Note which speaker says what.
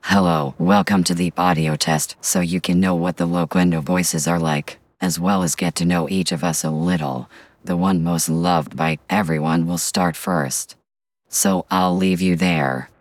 Speaker 1: Hello, welcome to the audio test so you can know what the Loquendo voices are like, as well as get to know each of us a little. The one most loved by everyone will start first. So I'll leave you there.